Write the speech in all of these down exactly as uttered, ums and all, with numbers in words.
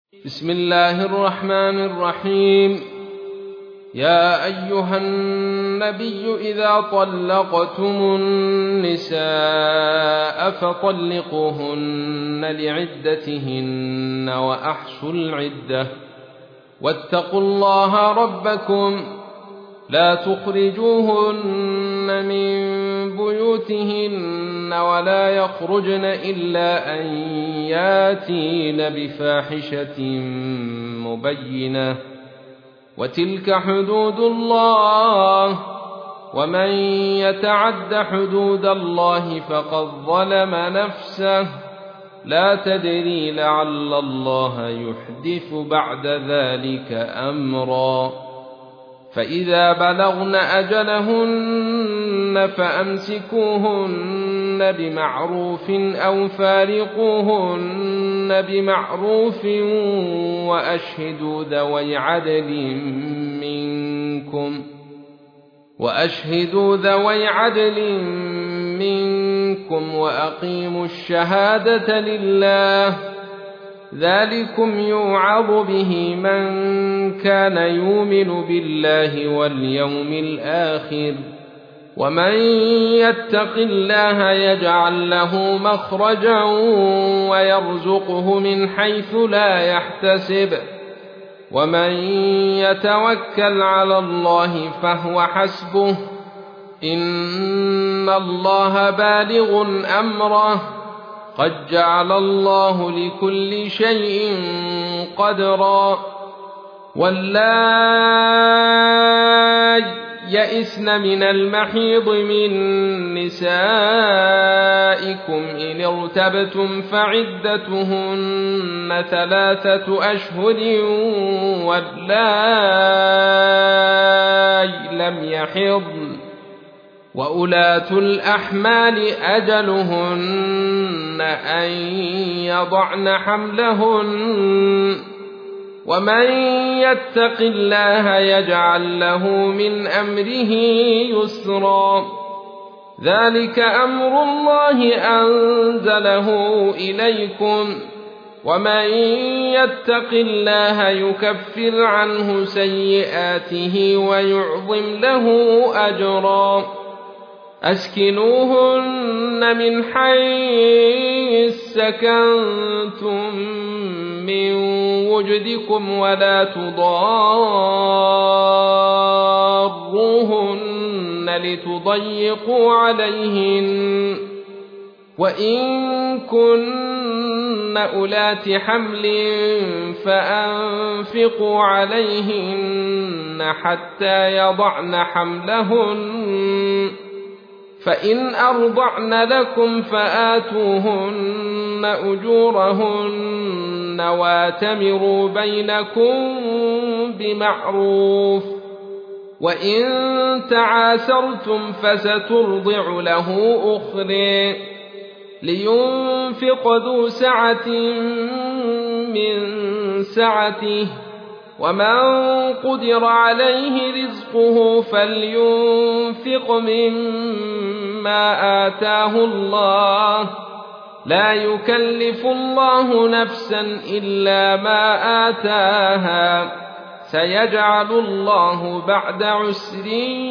بسم الله الرحمن الرحيم. يا أيها النبي إذا طلقتم النساء فطلقوهن لعدتهن وأحصوا العدة واتقوا الله ربكم لا تخرجوهن من بيوتهن ولا يخرجن إلا أن ياتين بفاحشة مبينة وتلك حدود الله ومن يتعد حدود الله فقد ظلم نفسه لا تدري لعل الله يحدث بعد ذلك أمرا. فإذا بلغن أجلهن فأمسكوهن بمعروف أو فارقوهن بمعروف وأشهدوا ذوي عدل منكم وأشهدوا ذوي عدل منكم وأقيموا الشهادة لله ذلكم يوعظ به من كان يؤمن بالله واليوم الآخر ومن يتق الله يجعل له مخرجا ويرزقه من حيث لا يحتسب ومن يتوكل على الله فهو حسبه إن الله بالغ أمره قد جعل الله لكل شيء قدرا. واللائي يئسن من المحيض من نسائكم إن ارتبتم فعدتهن ثلاثة أشهر واللائي لم يحضن وأولاة الأحمال أجلهن أن يضعن حملهن ومن يتق الله يجعل له من أمره يسرا. ذلك أمر الله أنزله إليكم ومن يتق الله يكفر عنه سيئاته ويعظم له أجرا. أسكنوهن من حيث سكنتم من وجدكم ولا تضاروهن لتضيقوا عليهن وإن كن أولات حمل فأنفقوا عليهن حتى يضعن حملهن فإن أرضعن لكم فآتوهن أجورهن واتمروا بينكم بمعروف وإن تعاسرتم فسترضع له أخرى لينفق ذو سعة من سعته ومن قدر عليه رزقه فلينفق مما آتاه الله لا يكلف الله نفسا إلا ما آتاها سيجعل الله بعد عسر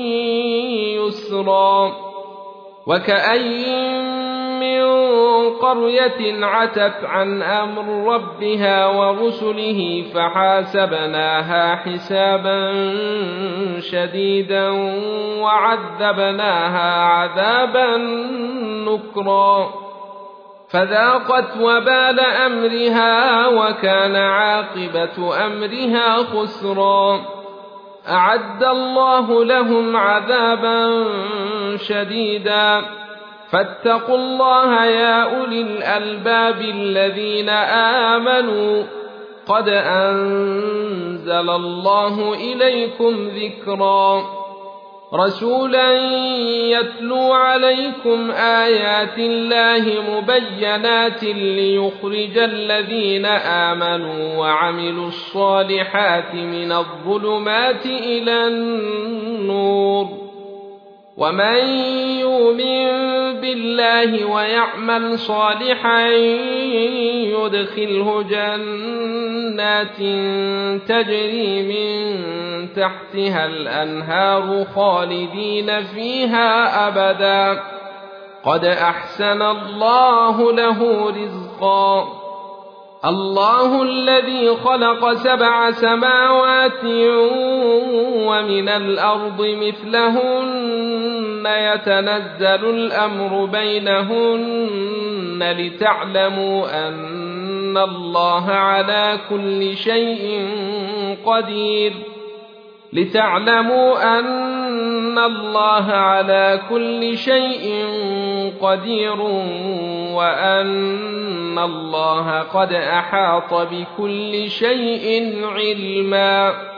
يسرا. وكأين من قرية عتت عن أمر ربها ورسله فحاسبناها حسابا شديدا وعذبناها عذابا نكرا فذاقت وبال أمرها وكان عاقبة أمرها خسرا. أعد الله لهم عذابا شديدا فاتقوا الله يا أولي الألباب الذين آمنوا قد أنزل الله إليكم ذكرا رسولا يتلو عليكم آيات الله مبينات ليخرج الذين آمنوا وعملوا الصالحات من الظلمات إلى النور ومن يؤمن بالله ويعمل صالحا يدخله جنات تجري من تحتها الأنهار خالدين فيها أبدا قد أحسن الله له رزقا. الله الذي خلق سبع سماوات ومن الأرض مثلهن يتنزل الأمر بينهن لتعلموا أن الله على كل شيء قدير لتعلموا أن الله على كل شيء قدير وأن الله قد أحاط بكل شيء علما.